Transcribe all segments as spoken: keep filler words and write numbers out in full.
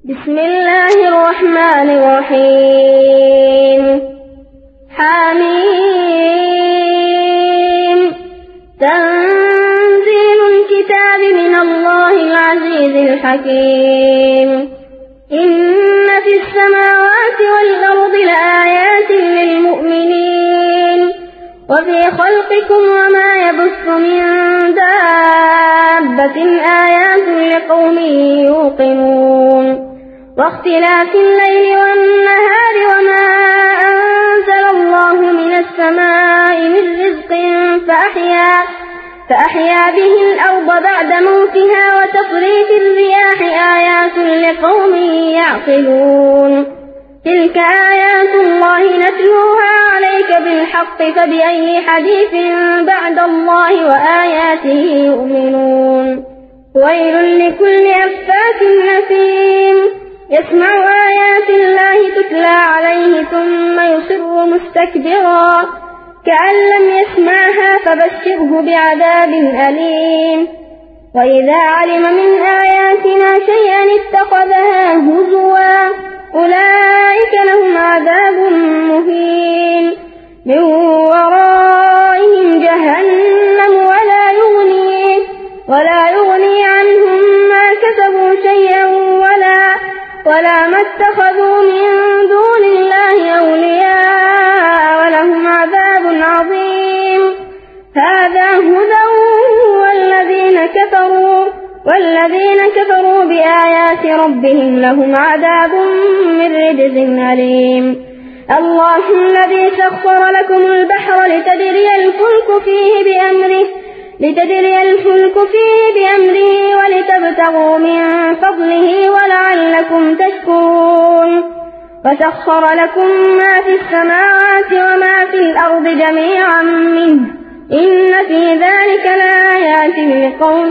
بسم الله الرحمن الرحيم حميم تنزيل الكتاب من الله العزيز الحكيم إن في السماوات والأرض لآيات للمؤمنين وفي خلقكم وما يبث من دابة آيات لقوم يوقنون واختلاف الليل والنهار وما أنزل الله من السماء من رزق فأحيا, فأحيا به الأرض بعد موتها وتصريف الرياح آيات لقوم يعقلون تلك آيات الله نتلوها عليك بالحق فبأي حديث بعد الله وآياته يؤمنون ويل لكل أفاك أثيم يسمع آيات الله تتلى عليه ثم يصر مستكبرا كأن لم يسمعها فبشره بعذاب أليم وإذا علم من آياتنا شيئا اتخذها هزوا أولئك لهم عذاب مهين من ورائهم جهنم ولا يغني, ولا يغني عنهم ما كسبوا شيئا ولا, ولا ما اتخذوا من دون الله أولياء ولهم عذاب عظيم هذا هدى والذين كفروا والذين كفروا بآيات ربهم لهم عذاب من رجز أليم الله الذي سخر لكم البحر لتجري الفلك فيه بأمره لتجري الفلك فيه بأمره ولتبتغوا من فضله ولعلكم تشكرون وسخر لكم ما في السماوات وما في الأرض جميعا منه إن في ذلك لآيات لقوم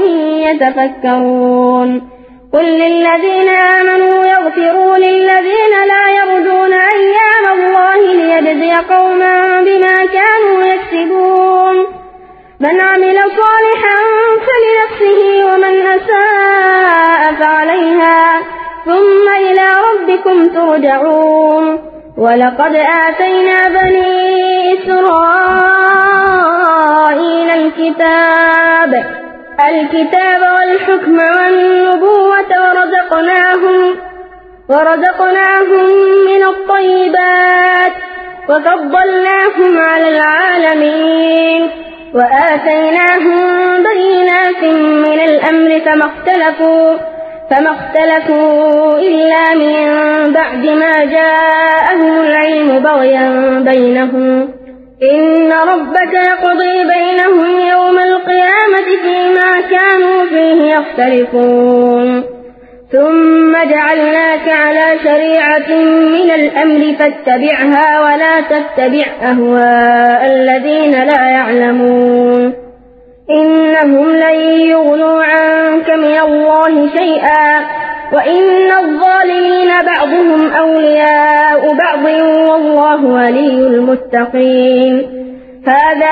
يتفكرون قل للذين آمنوا يغفروا للذين لا يرجون أيام الله ليجزي قوما بما كانوا يكسبون من عمل صالحا فلنفسه ومن أساء فعليها ثم إلى ربكم ترجعون ولقد آتينا بني إسرائيل الكتاب الكتاب والحكم والنبوة ورزقناهم ورزقناهم من الطيبات وفضلناهم على العالمين وآتيناهم بينات من الأمر فما اختلفوا فما اختلفوا إلا من بعد ما جاءهم العلم بغيا بينهم إن ربك يقضي بينهم يوم القيامة فيما كانوا فيه يختلفون ثم جعلناك على شريعة من الأمر فاتبعها ولا تتبع أهواء الذين لا يعلمون إنهم لن يغنوا عنك من الله شيئا وإن الظالمين بعضهم أولياء بعض والله ولي المتقين هذا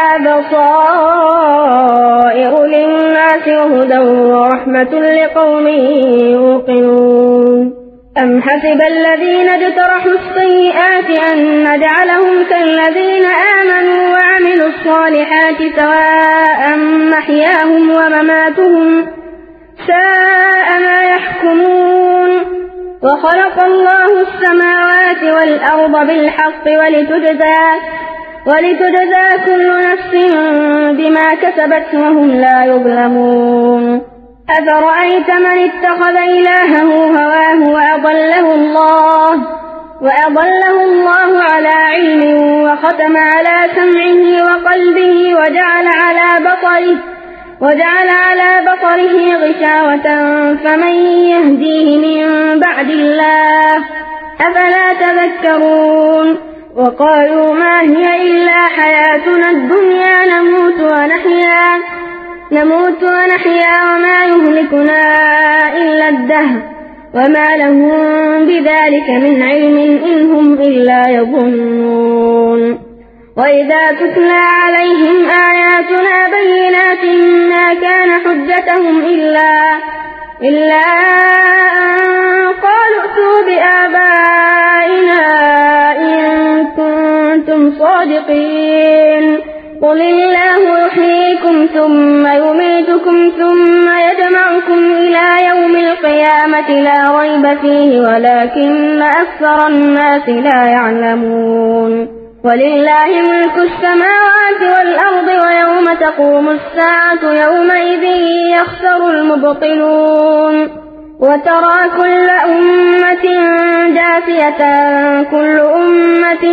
بصائر للناس وهدى ورحمة لقوم يوقنون أم حسب الذين اجترحوا السيئات أن نجعلهم كالذين آمنوا وعملوا الصالحات سواء محياهم ومماتهم ساء ما يحكمون وخلق الله السماوات والأرض بالحق ولتجزى ولتجزى كل نفس بما كسبت وهم لا يظلمون أفرأيت من اتخذ إلهه هواه وأضله الله وأضله الله على علم وختم على سمعه وقلبه وجعل على بصره وجعل على بصره غشاوة فمن يهديه من بعد الله أفلا تذكرون وقالوا ما هي إلا حياتنا الدنيا نموت ونحيا نموت ونحيا وما يهلكنا إلا الدهر وما لهم بذلك من علم إن هم إلا يظنون وإذا تتلى عليهم آياتنا بينات ما كان حجتهم إلا إلا أن قالوا الصادقين قل الله يحييكم ثم يميتكم ثم يجمعكم إلى يوم القيامة لا ريب فيه ولكن أكثر الناس لا يعلمون ولله ملك السماوات والأرض ويوم تقوم الساعة يومئذ يخسر المبطلون وترى كل أمة جاثية كل أمة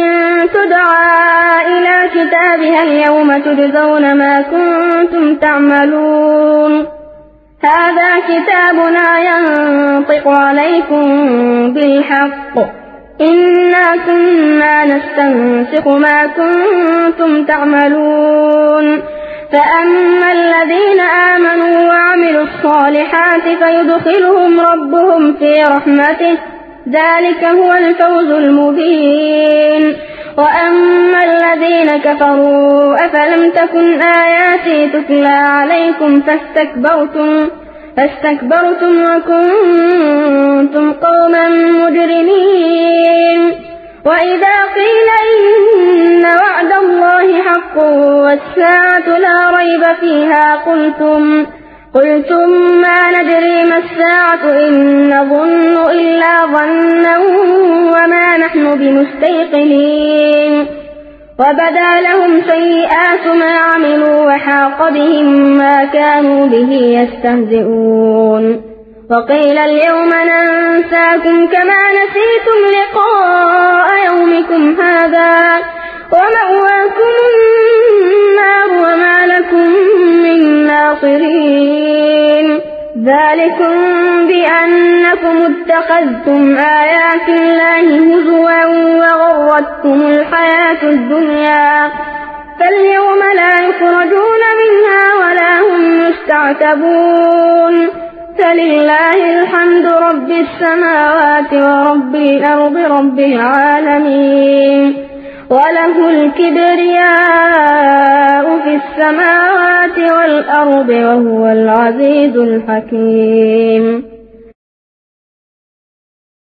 تدعى إلى كتابها اليوم تجزون ما كنتم تعملون هذا كتابنا ينطق عليكم بالحق إنا كنا نستنسخ ما كنتم تعملون فأما الذين آمنوا وعملوا الصالحات فيدخلهم ربهم في رحمته ذلك هو الفوز المبين وأما الذين كفروا أفلم تكن آياتي تتلى عليكم فاستكبرتم فاستكبرتم وكنتم قوما مجرمين وإذا قيل إن وعد الله حق والساعة لا ريب فيها قلتم قلتم ما ندري ما الساعة إن نظن إلا ظنا وما نحن بمستيقنين وبدا لهم سيئات ما عملوا وحاق بهم ما كانوا به يستهزئون وقيل اليوم ننساكم كما نسيتم لقاء يومكم هذا ومأواكم النار وما لكم من ناصرين ذلكم بأنكم اتخذتم آيات الله هزوا وغرتكم الحياة الدنيا فاليوم لا يخرجون منها ولا هم يستعتبون فلله الحمد رب السماوات ورب الأرض رب العالمين وله الكبرياء في السماوات والأرض وهو العزيز الحكيم.